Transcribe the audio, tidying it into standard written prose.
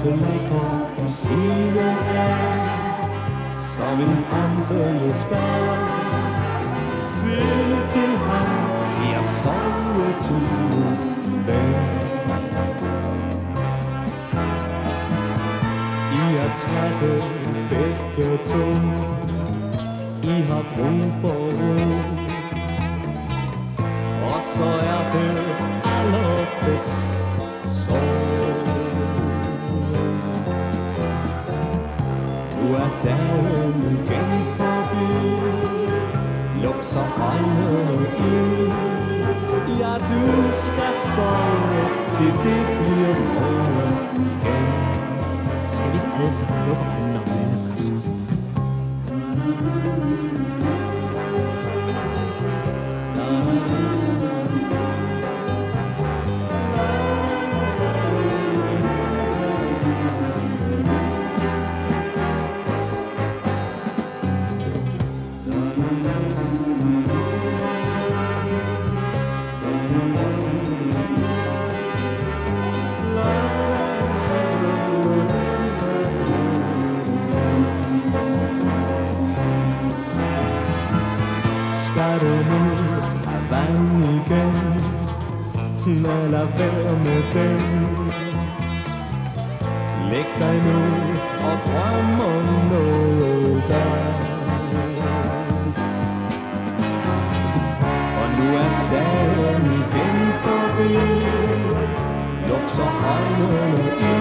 Luften ligger på siden af, som en dansende skær. Sig til ham, jeg sover turen væk. I er trætte begge to, I har brug for ro, og så er det allerbedst sove. Nu er dagen igen forbi, luk så øjnene ind. Ja, du skal sove, til det bliver morgen igen. Skal vi ikke alle sammen lukke øjnene og nynne Ramsang? Skal du nu have vand igen, men lad være med den. Læg dig nu og drøm om noget dejligt. Og nu er dagen igen forbi, luk så øjnene i.